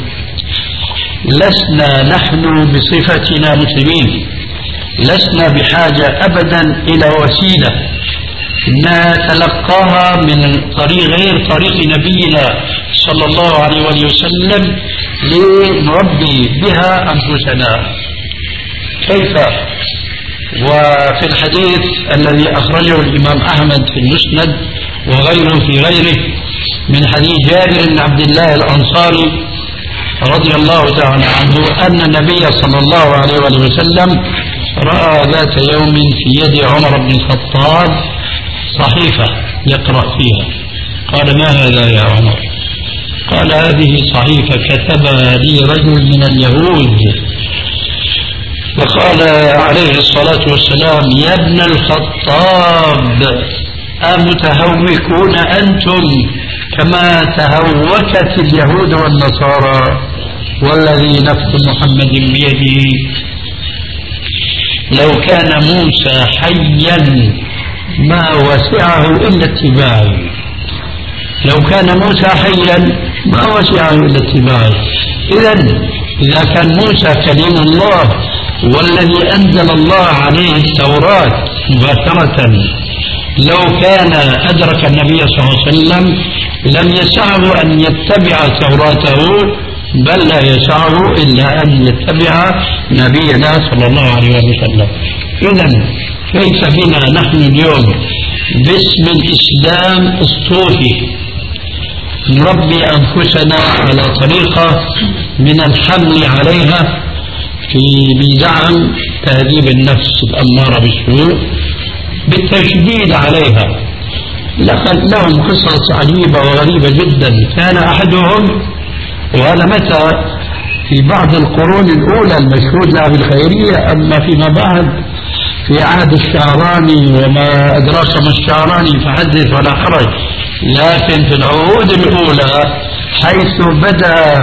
لسنا نحن بصفتنا مسلمين لسنا بحاجة أبدا إلى وسيلة نتلقاها من طريق غير طريق نبينا صلى الله عليه وسلم لنربي بها أنفسنا. كيف؟ وفي الحديث الذي أخرجه الإمام أحمد في المسند وغيره في غيره من حديث جابر بن عبد الله الأنصاري رضي الله تعالى عنه أن النبي صلى الله عليه وسلم رأى ذات يوم في يد عمر بن الخطاب صحيفة يقرأ فيها. قال: ما هذا يا عمر؟ قال: هذه صحيفة كتبها لي رجل من اليهود. وقال عليه الصلاة والسلام: يا ابن الخطاب أمتهوكون أنتم كما تهوكت اليهود والنصارى؟ والذي نفس محمد بيده لو كان موسى حيا ما وسعه إلا اتباعي. لو كان موسى حيا ما وسعه إلا اتباعي. إذن إذا كان موسى كليم الله والذي أنزل الله عليه التوراة مباشرة لو كان أدرك النبي صلى الله عليه وسلم لم يسعه أن يتبع توراته، بل لا يسعه إلا أن يتبع نبينا صلى الله عليه وسلم. إذن كيف بنا نحن اليوم باسم الإسلام الصوفي نربي أنفسنا على طريقة من الحمل عليها في بزعم تهذيب النفس الأمارة بالسوء بالتشديد عليها؟ لهم قصص عجيبة وغريبة جدا. كان أحدهم، وهذا متى في بعض القرون الأولى المشهود لها بالخيرية، أما فيما بعد في عهد الشعراني وما أدراك ما الشعراني فحدث ولا حرج، لكن في العهود الأولى حيث بدأ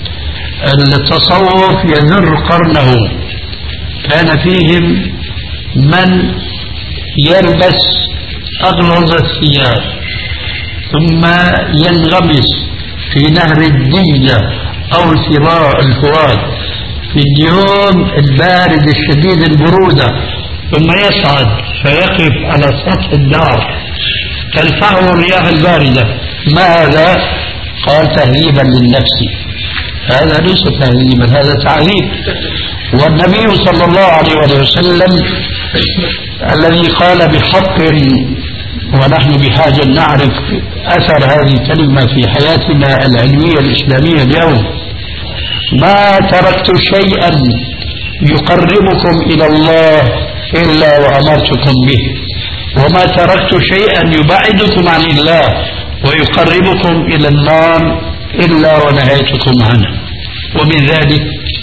التصوف يزر قرنه كان فيهم من يلبس أغلظ الثياب ثم ينغمس في نهر الدجلة أو سراء الفرات في اليوم البارد الشديد البرودة، ثم يصعد فيقف على سطح الدار تلفعه الرياح الباردة. ما هذا؟ قال: تهذيبا للنفس. هذا ليس تهذيبا، هذا تعذيب. والنبي صلى الله عليه وسلم الذي قال بحق، ونحن بحاجة نعرف أثر هذه الكلمة في حياتنا العلمية الإسلامية اليوم: ما تركت شيئا يقربكم إلى الله إلا وأمرتكم به، وما تركت شيئا يبعدكم عن الله ويقربكم إلى النار إلا ونهيتكم عنه. ومن ذلك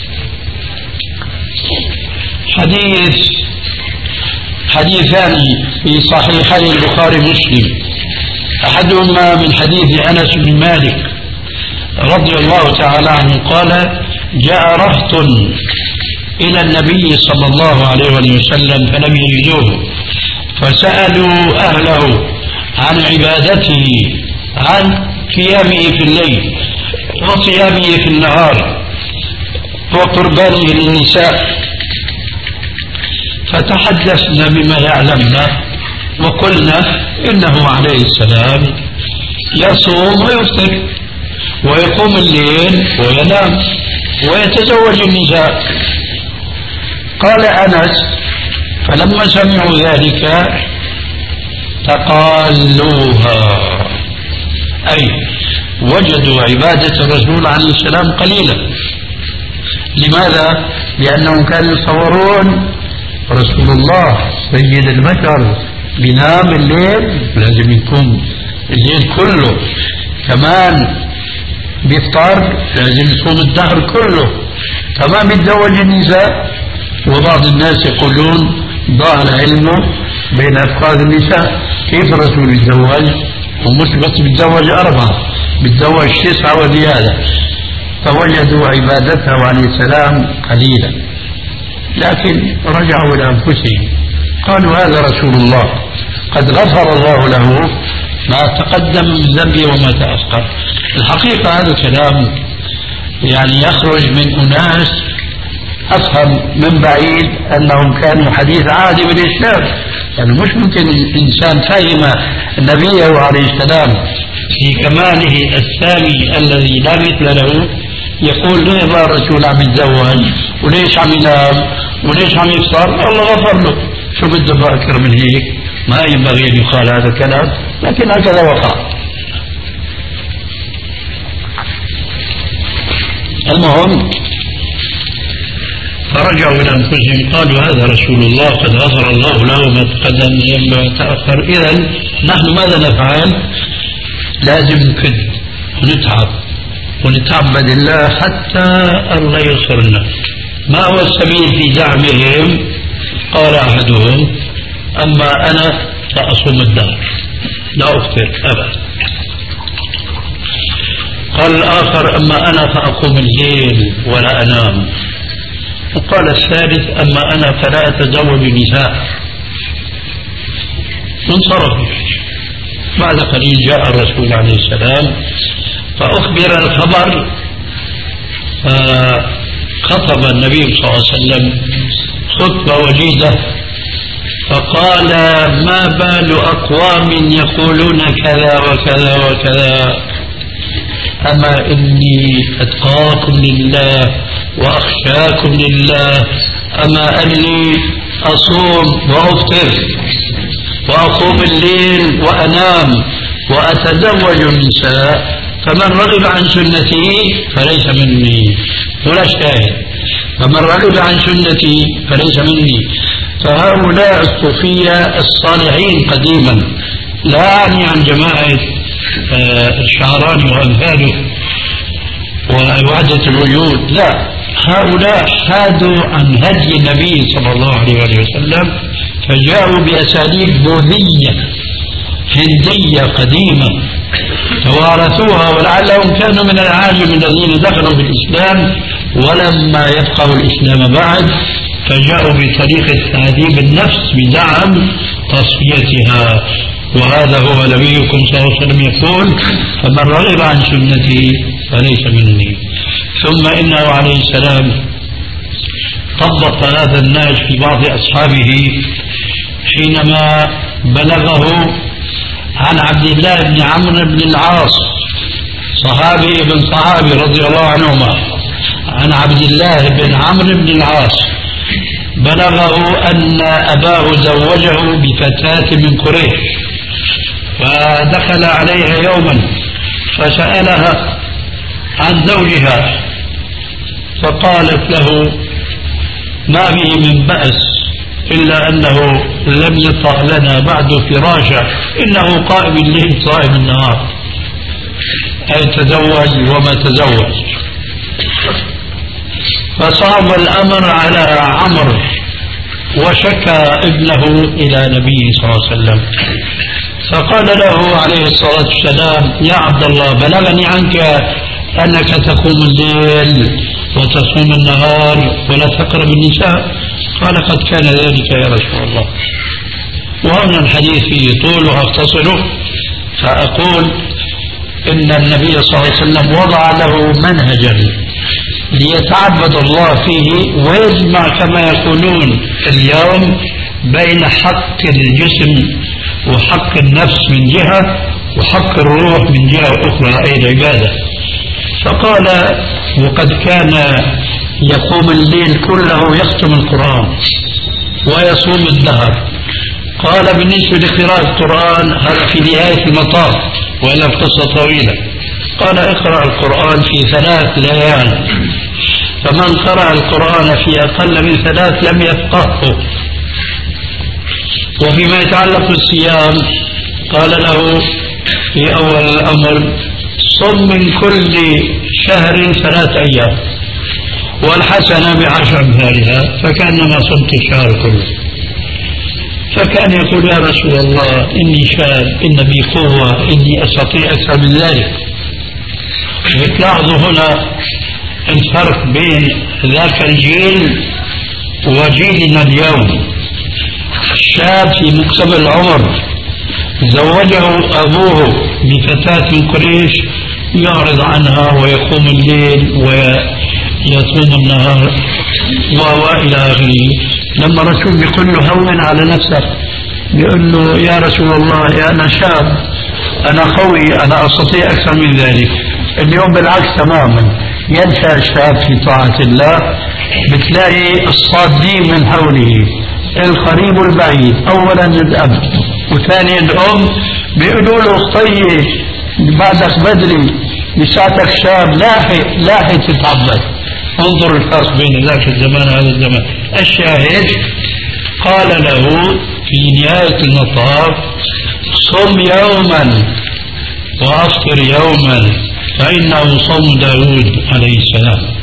حديث حديثان في صحيحي البخاري ومسلم، أحدهما من حديث أنس بن مالك رضي الله تعالى عنه قال: جاء رهط إلى النبي صلى الله عليه وسلم فلم يجدوه، فسألوا أهله عن عبادته، عن قيامه في الليل وصيامه في النهار وقربانه للنساء، فتحدثنا بما يعلمنا وقلنا إنه عليه السلام يصوم ويفطر ويقوم الليل وينام ويتزوج النساء. قال أنس: فلما سمعوا ذلك تقالوها، أي وجدوا عبادة الرسول عليه السلام قليلة. لماذا؟ لأنهم كانوا يتصورون رسول الله سيد البشر بينام الليل، لازم يكون الليل كله، كمان بيفطر لازم يصوم الدهر كله، كمان بيتزوج النساء. وبعض الناس يقولون ظهر علمه بين أفراد النساء، كيف الرسول يتزوج؟ ومش بس بيتزوج أربعة، بيتزوج تسعة وزيادة. فوجدوا عبادته عليه السلام قليلا، لكن رجعوا إلى أنفسهم قالوا: هذا رسول الله قد غفر الله له ما تقدم من ذنبه وما تأخر. الحقيقة هذا الكلام يعني يخرج من أناس أفهم من بعيد أنهم كانوا حديث عهد بالإسلام، يعني مش ممكن إنسان فهم نبيه عليه السلام في كماله السامي الذي لا مثل له يقول: ليه بقى الرسول عم يتزوج وليش عم ينام وليش عم يفطر؟ الله غفر له. شو بده بقى أكثر من هيك؟ ما ينبغي أن يقال هذا الكلام، لكن هكذا وقع. المهم فرجعوا إلى أنفسهم قالوا: هذا رسول الله قد غفر الله له ما تقدم وما تأخر. إذن نحن ماذا نفعل؟ لازم نكد ونتعب ونتعبد الله حتى الله يغفرنا. ما هو السبيل في دعمهم؟ قال أحدهم: أما أنا فأصوم الدهر لا أفطر أبدا. قال الآخر: أما أنا فأقوم الليل ولا أنام. وقال الثالث: أما أنا فلا أتزوج النساء. انصرف. بعد قليل جاء الرسول عليه السلام فأخبر الخبر، فخطب النبي صلى الله عليه وسلم خطبة وجيزة فقال: ما بال أقوام يقولون كذا وكذا وكذا، أما إني أتقاكم لله وأخشاكم لله، أما أني أصوم وأفطر وأقوم الليل وأنام وأتزوج النساء، فمن رغب عن سنتي فليس مني. ولا الشاهد: فمن رغب عن سنتي فليس مني. فهؤلاء الصوفية الصالحين قديما، لا أعني عن جماعة الشعراني وأمثاله ووحدة الوجود، لا، هؤلاء حادوا عن هدي النبي صلى الله عليه وسلم فجاءوا بأساليب بوذية هندية قديمة توارثوها، ولعلهم كانوا من العاجم الذين دخلوا بالإسلام ولما يفقهوا الإسلام بعد، فجاءوا بطريقة تعذيب النفس بدعم تصفيتها. وهذا هو نبيكم صلى الله عليه وسلم يقول: فمن رغب عن سنتي فليس مني. ثم إنه عليه السلام طبق هذا النهج في بعض أصحابه حينما بلغه عن عبد الله بن عمرو بن العاص، صحابي ابن صحابي رضي الله عنهما، عن عبد الله بن عمرو بن العاص بلغه أن أباه زوجه بفتاة من قريش، فدخل عليها يوما فسألها عن زوجها، فقالت له: ما به من بأس إلا أنه لم يطأ لنا بعد فراشا، إنه قائم الليل صائم النهار، أي تزوج وما تزوج. فصعب الأمر على عمرو وشكى ابنه إلى النبي صلى الله عليه وسلم، فقال له عليه الصلاة والسلام: يا عبد الله، بلغني عنك أنك تقوم الليل وتصوم النهار ولا تقرب النساء؟ قال قد كان ذلك يا رسول الله. وهنا الحديث فيه طول وأختصره، فأقول إن النبي صلى الله عليه وسلم وضع له منهجا ليتعبد الله فيه ويجمع كما يقولون اليوم بين حق الجسم وحق النفس من جهة وحق الروح من جهة أخرى أي العبادة. فقال وقد كان يقوم الليل كله يختم القرآن ويصوم الدهر. قال بالنسبة لقراءة القرآن هذا في نهاية المطاف وإلا قصة طويلة. قال اقرأ القرآن في ثلاث ليال، فمن قرأ القرآن في أقل من ثلاث لم يفقهه. وفيما يتعلق بالصيام قال له في أول الأمر صم من كل شهر ثلاث أيام والحسنة بعشر أمثالها فكأنما صمت الشهر كله. فكان يقول يا رسول الله إني شاب، إن بي قوة، إني أستطيع أكثر من ذلك. وتلاحظوا هنا الفرق بين ذاك الجيل وجيلنا اليوم. شاب في مقتبل العمر زوجه أبوه بفتاة من قريش يعرض عنها ويقوم الليل ويصوم النهار وإلى آخره. لما الرسول بيقول له هون على نفسك، بيقول له يا رسول الله يا أنا شاب، أنا قوي، أنا أستطيع أكثر من ذلك. اليوم بالعكس تماما، ينسى الشاب في طاعة الله، بتلاقي الصادين من حوله القريب والبعيد، أولا الأب وثانيا الأم بيقولوا له طيب بعدك بدري لساتك شاب لاحق لاحق تتعبد. انظر الفرق بين ذاك الزمان وهذا الزمان. الشاهد قال له في نهاية المطاف صم يوما وأفطر يوما فإنه صوم داود عليه السلام،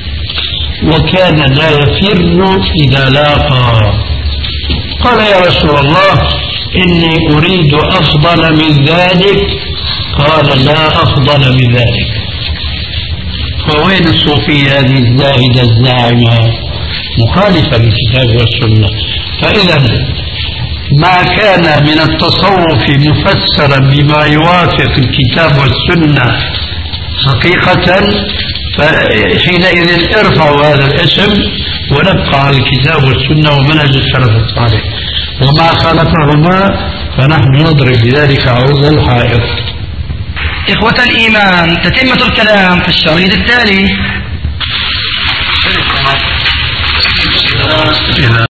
وكان لا يفر إذا لاقى. قال يا رسول الله إني أريد أفضل من ذلك. قال لا أفضل من ذلك. فوين الصوفية هذه الزاهدة الزاعمة مخالفة للكتاب والسنة؟ فإذا ما كان من التصوف مفسرا بما يوافق الكتاب والسنة حقيقة فحينئذ ارفعوا هذا الاسم ونبقى على الكتاب والسنة ومنهج السلف الصالح، وما خالفهما فنحن نضرب بذلك عرض الحائط. إخوة الإيمان، تتمة الكلام في الشريط التالي.